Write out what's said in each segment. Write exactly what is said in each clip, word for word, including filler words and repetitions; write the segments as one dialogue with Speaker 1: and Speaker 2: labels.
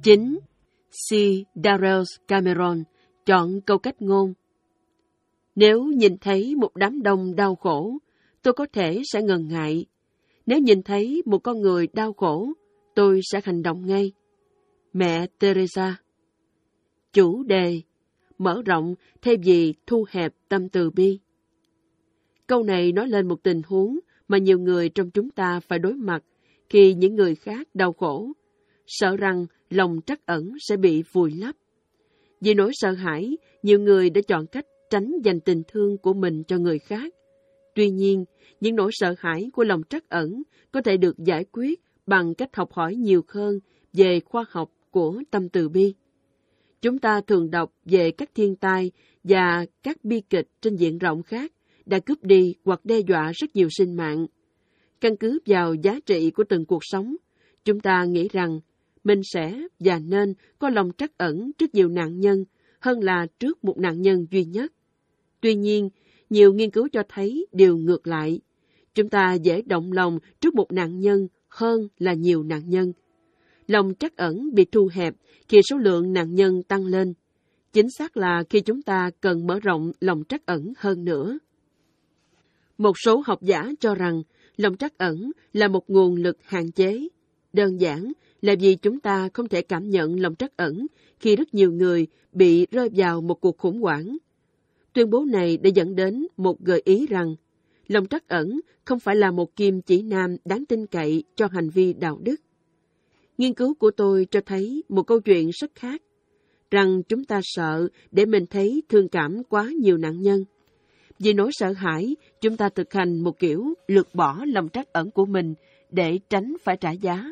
Speaker 1: chín. C. Darrell Cameron chọn câu cách ngôn: nếu nhìn thấy một đám đông đau khổ, tôi có thể sẽ ngần ngại. Nếu nhìn thấy một con người đau khổ, tôi sẽ hành động ngay. Mẹ Teresa. Chủ đề: mở rộng thay vì thu hẹp tâm từ bi. Câu này nói lên một tình huống mà nhiều người trong chúng ta phải đối mặt khi những người khác đau khổ, sợ rằng lòng trắc ẩn sẽ bị vùi lấp. Vì nỗi sợ hãi, nhiều người đã chọn cách tránh dành tình thương của mình cho người khác. Tuy nhiên, những nỗi sợ hãi của lòng trắc ẩn có thể được giải quyết bằng cách học hỏi nhiều hơn về khoa học của tâm từ bi. Chúng ta thường đọc về các thiên tai và các bi kịch trên diện rộng khác đã cướp đi hoặc đe dọa rất nhiều sinh mạng. Căn cứ vào giá trị của từng cuộc sống, chúng ta nghĩ rằng mình sẽ và nên có lòng trắc ẩn trước nhiều nạn nhân hơn là trước một nạn nhân duy nhất. Tuy nhiên, nhiều nghiên cứu cho thấy điều ngược lại. Chúng ta dễ động lòng trước một nạn nhân hơn là nhiều nạn nhân. Lòng trắc ẩn bị thu hẹp khi số lượng nạn nhân tăng lên. Chính xác là khi chúng ta cần mở rộng lòng trắc ẩn hơn nữa. Một số học giả cho rằng lòng trắc ẩn là một nguồn lực hạn chế. Đơn giản là vì chúng ta không thể cảm nhận lòng trắc ẩn khi rất nhiều người bị rơi vào một cuộc khủng hoảng. Tuyên bố này đã dẫn đến một gợi ý rằng lòng trắc ẩn không phải là một kim chỉ nam đáng tin cậy cho hành vi đạo đức. Nghiên cứu của tôi cho thấy một câu chuyện rất khác, rằng chúng ta sợ để mình thấy thương cảm quá nhiều nạn nhân. Vì nỗi sợ hãi, chúng ta thực hành một kiểu lược bỏ lòng trắc ẩn của mình để tránh phải trả giá.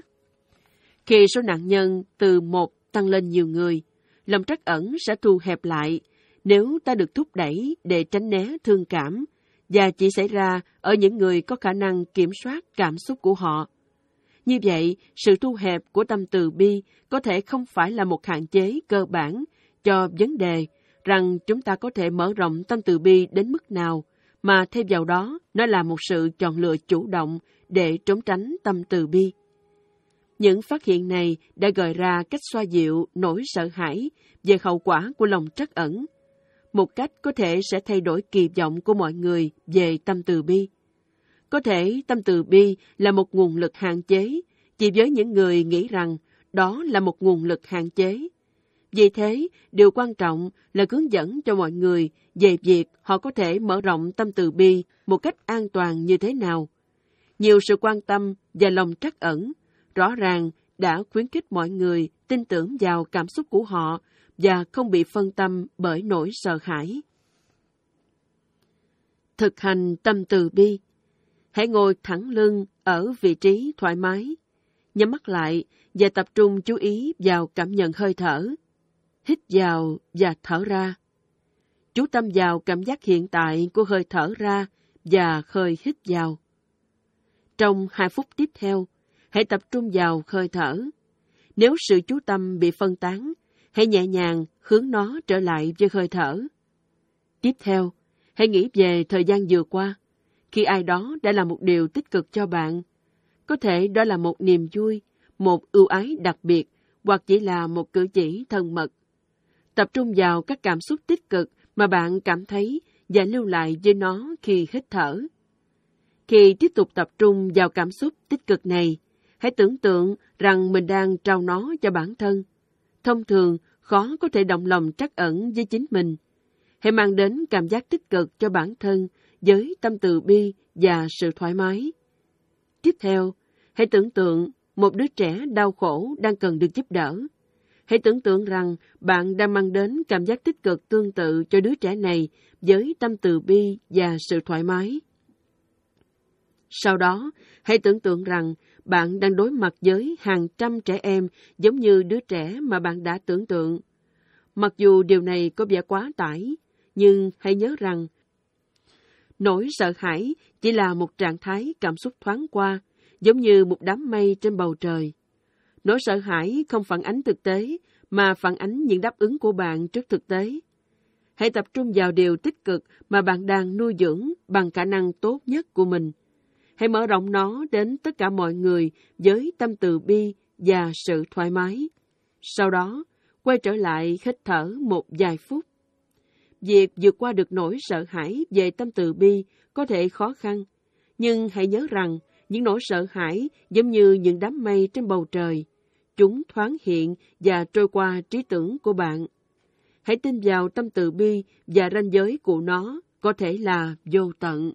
Speaker 1: Khi số nạn nhân từ một tăng lên nhiều người, lòng trắc ẩn sẽ thu hẹp lại nếu ta được thúc đẩy để tránh né thương cảm, và chỉ xảy ra ở những người có khả năng kiểm soát cảm xúc của họ. Như vậy, sự thu hẹp của tâm từ bi có thể không phải là một hạn chế cơ bản cho vấn đề rằng chúng ta có thể mở rộng tâm từ bi đến mức nào, mà thêm vào đó, nó là một sự chọn lựa chủ động để trốn tránh tâm từ bi. Những phát hiện này đã gợi ra cách xoa dịu nỗi sợ hãi về hậu quả của lòng trắc ẩn, một cách có thể sẽ thay đổi kỳ vọng của mọi người về tâm từ bi. Có thể tâm từ bi là một nguồn lực hạn chế, chỉ với những người nghĩ rằng đó là một nguồn lực hạn chế. Vì thế, điều quan trọng là hướng dẫn cho mọi người về việc họ có thể mở rộng tâm từ bi một cách an toàn như thế nào. Nhiều sự quan tâm và lòng trắc ẩn rõ ràng đã khuyến khích mọi người tin tưởng vào cảm xúc của họ và không bị phân tâm bởi nỗi sợ hãi. Thực hành tâm từ bi. Hãy ngồi thẳng lưng ở vị trí thoải mái, nhắm mắt lại và tập trung chú ý vào cảm nhận hơi thở. Hít vào và thở ra. Chú tâm vào cảm giác hiện tại của hơi thở ra và hơi hít vào. Trong hai phút tiếp theo, hãy tập trung vào hơi thở. Nếu sự chú tâm bị phân tán, hãy nhẹ nhàng hướng nó trở lại với hơi thở. Tiếp theo, hãy nghĩ về thời gian vừa qua, khi ai đó đã làm một điều tích cực cho bạn. Có thể đó là một niềm vui, một ưu ái đặc biệt, hoặc chỉ là một cử chỉ thân mật. Tập trung vào các cảm xúc tích cực mà bạn cảm thấy và lưu lại với nó khi hít thở. Khi tiếp tục tập trung vào cảm xúc tích cực này, hãy tưởng tượng rằng mình đang trao nó cho bản thân. Thông thường, khó có thể động lòng trắc ẩn với chính mình. Hãy mang đến cảm giác tích cực cho bản thân với tâm từ bi và sự thoải mái. Tiếp theo, hãy tưởng tượng một đứa trẻ đau khổ đang cần được giúp đỡ. Hãy tưởng tượng rằng bạn đang mang đến cảm giác tích cực tương tự cho đứa trẻ này với tâm từ bi và sự thoải mái. Sau đó, hãy tưởng tượng rằng bạn đang đối mặt với hàng trăm trẻ em giống như đứa trẻ mà bạn đã tưởng tượng. Mặc dù điều này có vẻ quá tải, nhưng hãy nhớ rằng nỗi sợ hãi chỉ là một trạng thái cảm xúc thoáng qua, giống như một đám mây trên bầu trời. Nỗi sợ hãi không phản ánh thực tế, mà phản ánh những đáp ứng của bạn trước thực tế. Hãy tập trung vào điều tích cực mà bạn đang nuôi dưỡng bằng khả năng tốt nhất của mình. Hãy mở rộng nó đến tất cả mọi người với tâm từ bi và sự thoải mái. Sau đó, quay trở lại hít thở một vài phút. Việc vượt qua được nỗi sợ hãi về tâm từ bi có thể khó khăn, nhưng hãy nhớ rằng những nỗi sợ hãi giống như những đám mây trên bầu trời. Chúng thoáng hiện và trôi qua trí tưởng của bạn. Hãy tin vào tâm từ bi và ranh giới của nó có thể là vô tận.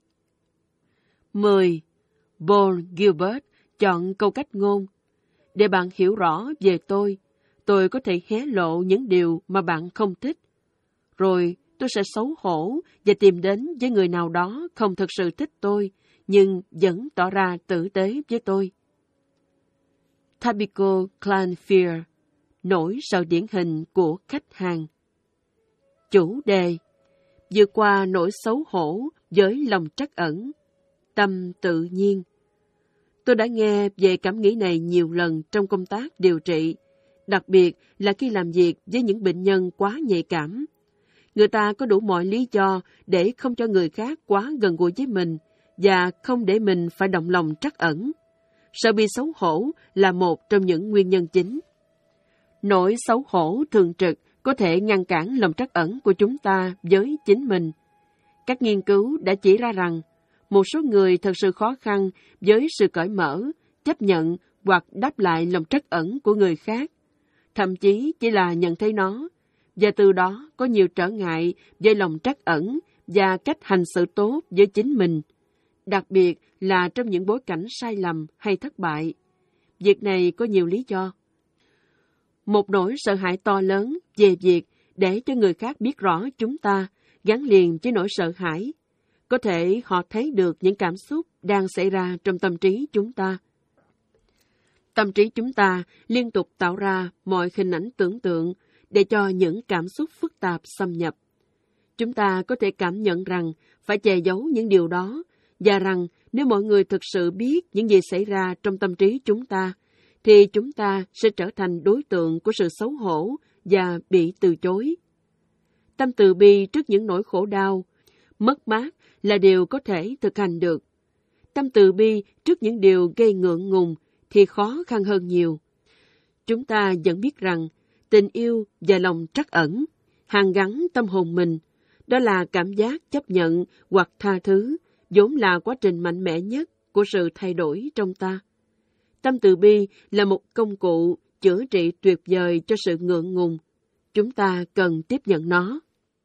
Speaker 1: mười. Paul Gilbert chọn câu cách ngôn. Để bạn hiểu rõ về tôi, tôi có thể hé lộ những điều mà bạn không thích. Rồi tôi sẽ xấu hổ và tìm đến với người nào đó không thực sự thích tôi, nhưng vẫn tỏ ra tử tế với tôi. Tabitha Clanfield, nỗi sợ điển hình của khách hàng. Chủ đề: vượt qua nỗi xấu hổ với lòng trắc ẩn, tâm tự nhiên. Tôi đã nghe về cảm nghĩ này nhiều lần trong công tác điều trị, đặc biệt là khi làm việc với những bệnh nhân quá nhạy cảm. Người ta có đủ mọi lý do để không cho người khác quá gần gũi với mình và không để mình phải động lòng trắc ẩn. Sợ bị xấu hổ là một trong những nguyên nhân chính. Nỗi xấu hổ thường trực có thể ngăn cản lòng trắc ẩn của chúng ta với chính mình. Các nghiên cứu đã chỉ ra rằng một số người thật sự khó khăn với sự cởi mở, chấp nhận hoặc đáp lại lòng trắc ẩn của người khác. Thậm chí chỉ là nhận thấy nó, và từ đó có nhiều trở ngại với lòng trắc ẩn và cách hành xử tốt với chính mình, đặc biệt là trong những bối cảnh sai lầm hay thất bại. Việc này có nhiều lý do. Một nỗi sợ hãi to lớn về việc để cho người khác biết rõ chúng ta gắn liền với nỗi sợ hãi. Có thể họ thấy được những cảm xúc đang xảy ra trong tâm trí chúng ta. Tâm trí chúng ta liên tục tạo ra mọi hình ảnh tưởng tượng để cho những cảm xúc phức tạp xâm nhập. Chúng ta có thể cảm nhận rằng phải che giấu những điều đó, và rằng nếu mọi người thực sự biết những gì xảy ra trong tâm trí chúng ta, thì chúng ta sẽ trở thành đối tượng của sự xấu hổ và bị từ chối. Tâm từ bi trước những nỗi khổ đau, mất mát là điều có thể thực hành được. Tâm từ bi trước những điều gây ngượng ngùng thì khó khăn hơn nhiều. Chúng ta vẫn biết rằng tình yêu và lòng trắc ẩn hàn gắn tâm hồn mình. Đó là cảm giác chấp nhận hoặc tha thứ, vốn là quá trình mạnh mẽ nhất của sự thay đổi trong ta. Tâm từ bi là một công cụ chữa trị tuyệt vời cho sự ngượng ngùng. Chúng ta cần tiếp nhận nó.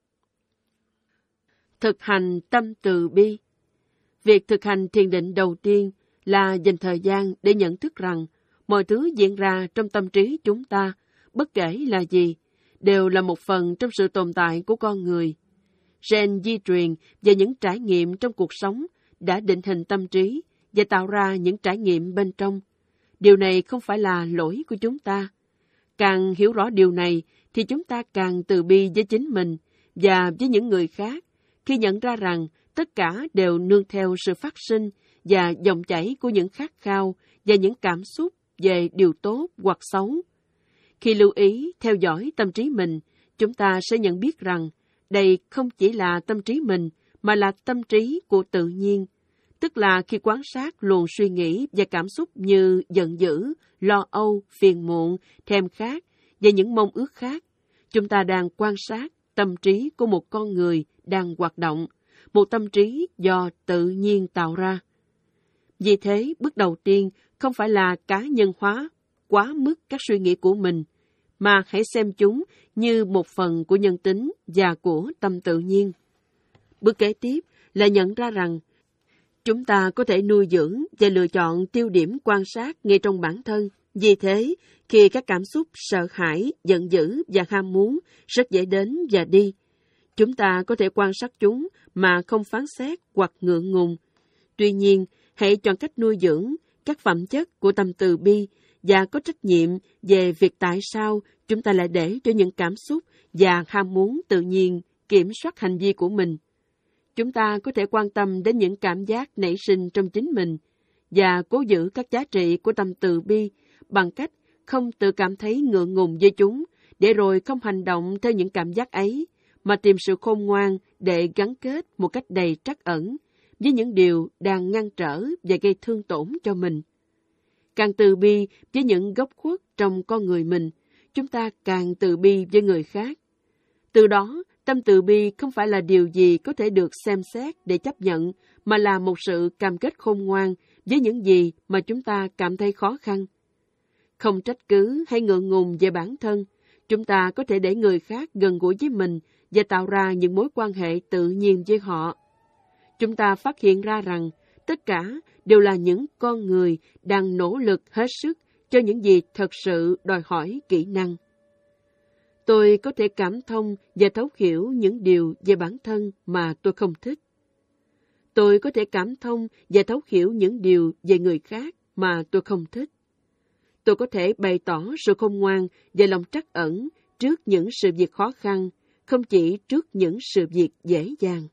Speaker 1: Thực hành tâm từ bi. Việc thực hành thiền định đầu tiên là dành thời gian để nhận thức rằng mọi thứ diễn ra trong tâm trí chúng ta, bất kể là gì, đều là một phần trong sự tồn tại của con người. Gen di truyền và những trải nghiệm trong cuộc sống đã định hình tâm trí và tạo ra những trải nghiệm bên trong. Điều này không phải là lỗi của chúng ta. Càng hiểu rõ điều này thì chúng ta càng từ bi với chính mình và với những người khác, khi nhận ra rằng tất cả đều nương theo sự phát sinh và dòng chảy của những khát khao và những cảm xúc về điều tốt hoặc xấu. Khi lưu ý theo dõi tâm trí mình, chúng ta sẽ nhận biết rằng đây không chỉ là tâm trí mình, mà là tâm trí của tự nhiên. Tức là khi quan sát luồng suy nghĩ và cảm xúc như giận dữ, lo âu, phiền muộn, thèm khát và những mong ước khác, chúng ta đang quan sát tâm trí của một con người đang hoạt động, một tâm trí do tự nhiên tạo ra. Vì thế, bước đầu tiên không phải là cá nhân hóa quá mức các suy nghĩ của mình, mà hãy xem chúng như một phần của nhân tính và của tâm tự nhiên. Bước kế tiếp là nhận ra rằng chúng ta có thể nuôi dưỡng và lựa chọn tiêu điểm quan sát ngay trong bản thân. Vì thế, khi các cảm xúc sợ hãi, giận dữ và ham muốn rất dễ đến và đi, chúng ta có thể quan sát chúng mà không phán xét hoặc ngượng ngùng. Tuy nhiên, hãy chọn cách nuôi dưỡng các phẩm chất của tâm từ bi và có trách nhiệm về việc tại sao chúng ta lại để cho những cảm xúc và ham muốn tự nhiên kiểm soát hành vi của mình. Chúng ta có thể quan tâm đến những cảm giác nảy sinh trong chính mình và cố giữ các giá trị của tâm từ bi bằng cách không tự cảm thấy ngượng ngùng với chúng, để rồi không hành động theo những cảm giác ấy, mà tìm sự khôn ngoan để gắn kết một cách đầy trắc ẩn với những điều đang ngăn trở và gây thương tổn cho mình. Càng từ bi với những góc khuất trong con người mình, chúng ta càng từ bi với người khác. Từ đó, tâm từ bi không phải là điều gì có thể được xem xét để chấp nhận, mà là một sự cam kết khôn ngoan với những gì mà chúng ta cảm thấy khó khăn. Không trách cứ hay ngượng ngùng về bản thân, chúng ta có thể để người khác gần gũi với mình và tạo ra những mối quan hệ tự nhiên với họ. Chúng ta phát hiện ra rằng tất cả đều là những con người đang nỗ lực hết sức cho những gì thật sự đòi hỏi kỹ năng. Tôi có thể cảm thông và thấu hiểu những điều về bản thân mà tôi không thích. Tôi có thể cảm thông và thấu hiểu những điều về người khác mà tôi không thích. Tôi có thể bày tỏ sự khôn ngoan và lòng trắc ẩn trước những sự việc khó khăn, không chỉ trước những sự việc dễ dàng.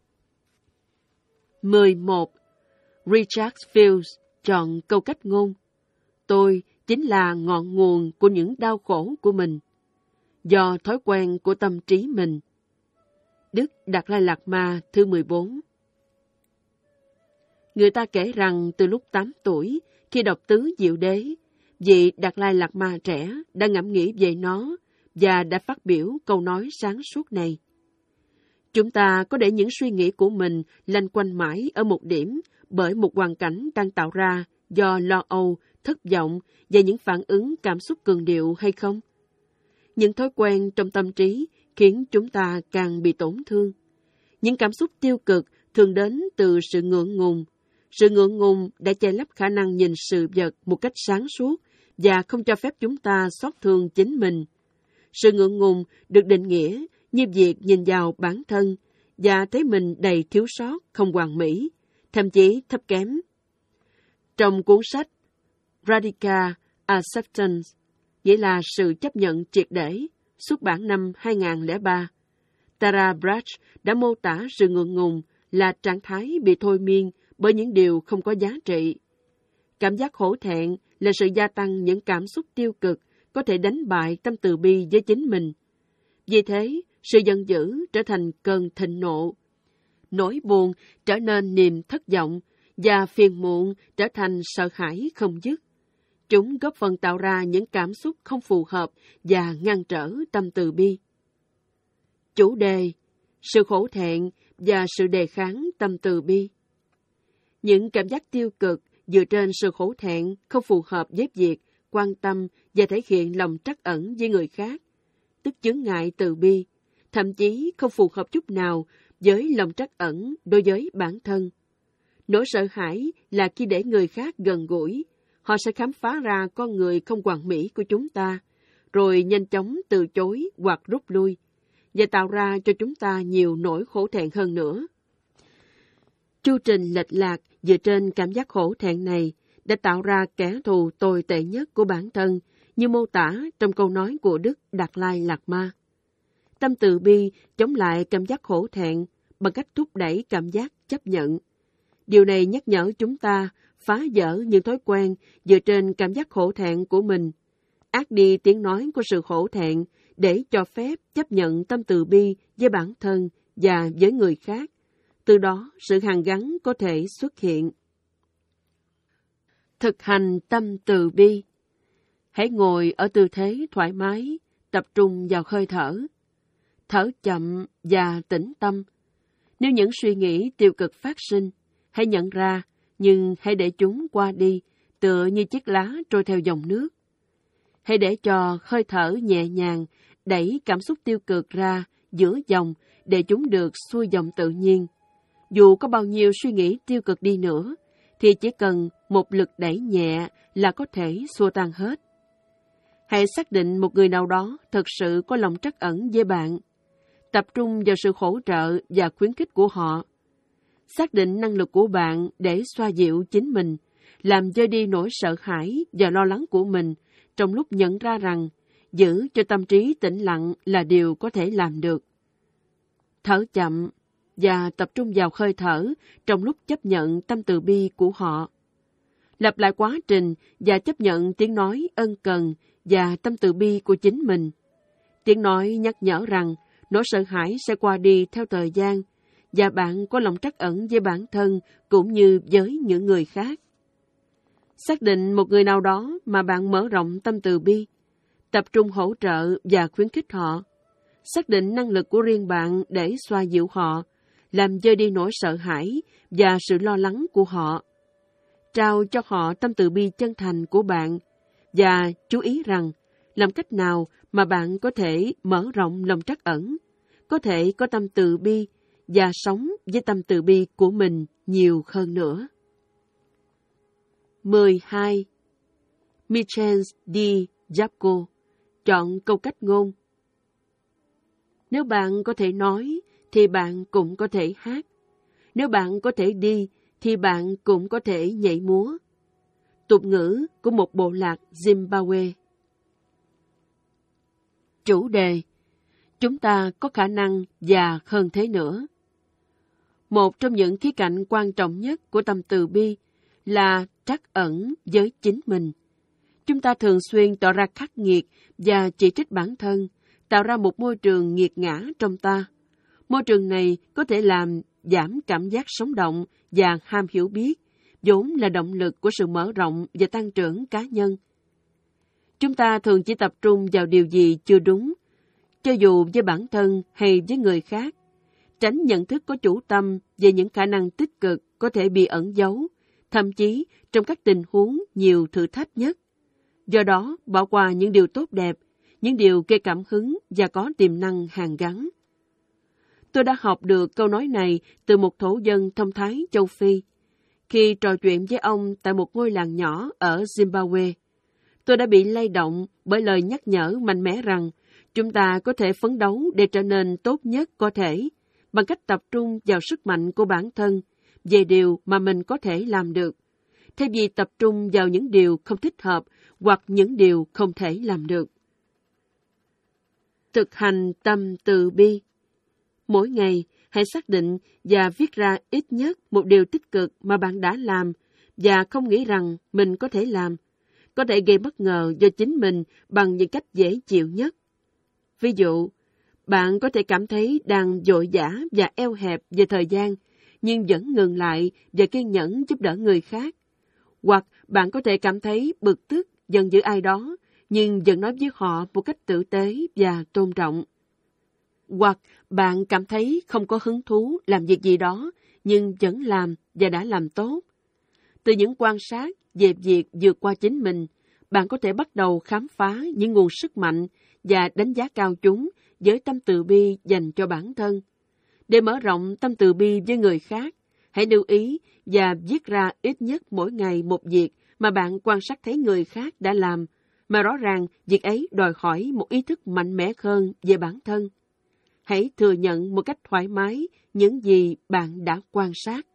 Speaker 1: mười một. Richard Fields chọn câu cách ngôn: tôi chính là ngọn nguồn của những đau khổ của mình, do thói quen của tâm trí mình. Đức Đạt Lai Lạt Ma thứ mười bốn. Người ta kể rằng từ lúc tám tuổi, khi đọc Tứ Diệu Đế, vị Đạt Lai Lạt Ma trẻ đã ngẫm nghĩ về nó và đã phát biểu câu nói sáng suốt này. Chúng ta có để những suy nghĩ của mình lanh quanh mãi ở một điểm bởi một hoàn cảnh đang tạo ra do lo âu, thất vọng và những phản ứng cảm xúc cường điệu hay không? Những thói quen trong tâm trí khiến chúng ta càng bị tổn thương. Những cảm xúc tiêu cực thường đến từ sự ngượng ngùng. Sự ngượng ngùng đã che lấp khả năng nhìn sự vật một cách sáng suốt và không cho phép chúng ta xót thương chính mình. Sự ngượng ngùng được định nghĩa như việc nhìn vào bản thân và thấy mình đầy thiếu sót, không hoàn mỹ, thậm chí thấp kém. Trong cuốn sách Radical Acceptance, nghĩa là sự chấp nhận triệt để, xuất bản năm hai không không ba, Tara Brach đã mô tả sự ngượng ngùng là trạng thái bị thôi miên bởi những điều không có giá trị. Cảm giác hổ thẹn là sự gia tăng những cảm xúc tiêu cực có thể đánh bại tâm từ bi với chính mình. Vì thế, sự giận dữ trở thành cơn thịnh nộ, nỗi buồn trở nên niềm thất vọng và phiền muộn trở thành sợ hãi không dứt. Chúng góp phần tạo ra những cảm xúc không phù hợp và ngăn trở tâm từ bi. Chủ đề: sự hổ thẹn và sự đề kháng tâm từ bi. Những cảm giác tiêu cực dựa trên sự hổ thẹn không phù hợp với việc quan tâm và thể hiện lòng trắc ẩn với người khác, tức chướng ngại từ bi, thậm chí không phù hợp chút nào với lòng trắc ẩn đối với bản thân. Nỗi sợ hãi là khi để người khác gần gũi, họ sẽ khám phá ra con người không hoàn mỹ của chúng ta, rồi nhanh chóng từ chối hoặc rút lui, và tạo ra cho chúng ta nhiều nỗi khổ thẹn hơn nữa. Chu trình lệch lạc dựa trên cảm giác khổ thẹn này đã tạo ra kẻ thù tồi tệ nhất của bản thân, như mô tả trong câu nói của Đức Đạt Lai Lạt Ma. Tâm từ bi chống lại cảm giác khổ thẹn bằng cách thúc đẩy cảm giác chấp nhận. Điều này nhắc nhở chúng ta phá vỡ những thói quen dựa trên cảm giác khổ thẹn của mình, át đi tiếng nói của sự khổ thẹn để cho phép chấp nhận tâm từ bi với bản thân và với người khác. Từ đó, sự hàn gắn có thể xuất hiện. Thực hành tâm từ bi. Hãy ngồi ở tư thế thoải mái, tập trung vào hơi thở. Thở chậm và tĩnh tâm. Nếu những suy nghĩ tiêu cực phát sinh, hãy nhận ra, nhưng hãy để chúng qua đi, tựa như chiếc lá trôi theo dòng nước. Hãy để cho hơi thở nhẹ nhàng đẩy cảm xúc tiêu cực ra giữa dòng để chúng được xuôi dòng tự nhiên. Dù có bao nhiêu suy nghĩ tiêu cực đi nữa, thì chỉ cần một lực đẩy nhẹ là có thể xua tan hết. Hãy xác định một người nào đó thật sự có lòng trắc ẩn với bạn. Tập trung vào sự hỗ trợ và khuyến khích của họ. Xác định năng lực của bạn để xoa dịu chính mình, làm vơi đi nỗi sợ hãi và lo lắng của mình trong lúc nhận ra rằng giữ cho tâm trí tĩnh lặng là điều có thể làm được. Thở chậm và tập trung vào hơi thở trong lúc chấp nhận tâm từ bi của họ. Lặp lại quá trình và chấp nhận tiếng nói ân cần và tâm từ bi của chính mình. Tiếng nói nhắc nhở rằng nỗi sợ hãi sẽ qua đi theo thời gian và bạn có lòng trắc ẩn với bản thân cũng như với những người khác. Xác định một người nào đó mà bạn mở rộng tâm từ bi. Tập trung hỗ trợ và khuyến khích họ. Xác định năng lực của riêng bạn để xoa dịu họ, làm dơi đi nỗi sợ hãi và sự lo lắng của họ. Trao cho họ tâm từ bi chân thành của bạn và chú ý rằng làm cách nào mà bạn có thể mở rộng lòng trắc ẩn, có thể có tâm từ bi và sống với tâm từ bi của mình nhiều hơn nữa. mười hai. Michel D. Japko chọn câu cách ngôn. Nếu bạn có thể nói, thì bạn cũng có thể hát. Nếu bạn có thể đi, thì bạn cũng có thể nhảy múa. Tục ngữ của một bộ lạc Zimbabwe. Chủ đề: chúng ta có khả năng và hơn thế nữa. Một trong những khía cạnh quan trọng nhất của tâm từ bi là trắc ẩn với chính mình. Chúng ta thường xuyên tỏ ra khắc nghiệt và chỉ trích bản thân, tạo ra một môi trường nghiệt ngã trong ta. Môi trường này có thể làm giảm cảm giác sống động và ham hiểu biết, vốn là động lực của sự mở rộng và tăng trưởng cá nhân. Chúng ta thường chỉ tập trung vào điều gì chưa đúng, cho dù với bản thân hay với người khác, tránh nhận thức có chủ tâm về những khả năng tích cực có thể bị ẩn giấu, thậm chí trong các tình huống nhiều thử thách nhất. Do đó, bỏ qua những điều tốt đẹp, những điều gây cảm hứng và có tiềm năng hàn gắn. Tôi đã học được câu nói này từ một thổ dân thông thái châu Phi. Khi trò chuyện với ông tại một ngôi làng nhỏ ở Zimbabwe, tôi đã bị lay động bởi lời nhắc nhở mạnh mẽ rằng chúng ta có thể phấn đấu để trở nên tốt nhất có thể bằng cách tập trung vào sức mạnh của bản thân về điều mà mình có thể làm được, thay vì tập trung vào những điều không thích hợp hoặc những điều không thể làm được. Thực hành tâm từ bi. Mỗi ngày, hãy xác định và viết ra ít nhất một điều tích cực mà bạn đã làm và không nghĩ rằng mình có thể làm, có thể gây bất ngờ do chính mình bằng những cách dễ chịu nhất. Ví dụ, bạn có thể cảm thấy đang vội vã và eo hẹp về thời gian, nhưng vẫn ngừng lại và kiên nhẫn giúp đỡ người khác. Hoặc bạn có thể cảm thấy bực tức giận dữ ai đó, nhưng vẫn nói với họ một cách tử tế và tôn trọng. Hoặc bạn cảm thấy không có hứng thú làm việc gì đó, nhưng vẫn làm và đã làm tốt. Từ những quan sát về việc vượt qua chính mình, bạn có thể bắt đầu khám phá những nguồn sức mạnh và đánh giá cao chúng với tâm từ bi dành cho bản thân. Để mở rộng tâm từ bi với người khác, hãy lưu ý và viết ra ít nhất mỗi ngày một việc mà bạn quan sát thấy người khác đã làm, mà rõ ràng việc ấy đòi hỏi một ý thức mạnh mẽ hơn về bản thân. Hãy thừa nhận một cách thoải mái những gì bạn đã quan sát.